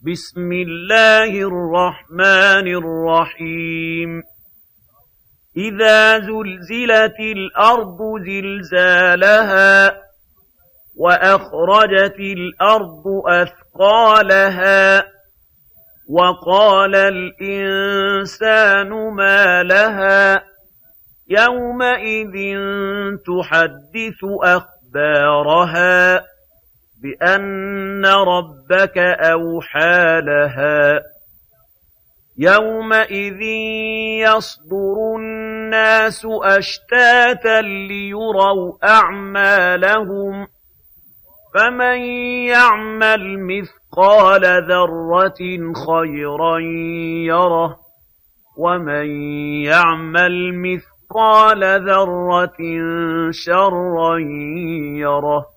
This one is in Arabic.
بسم الله الرحمن الرحيم إذا زلزلت الأرض زلزالها وأخرجت الأرض أثقالها وقال الإنسان ما لها يومئذ تحدث أخبارها بأن ربك أوحى لها يومئذ يصدر الناس أشتاتا ليروا أعمالهم فمن يعمل مثقال ذرة خيرا يره ومن يعمل مثقال ذرة شرا يره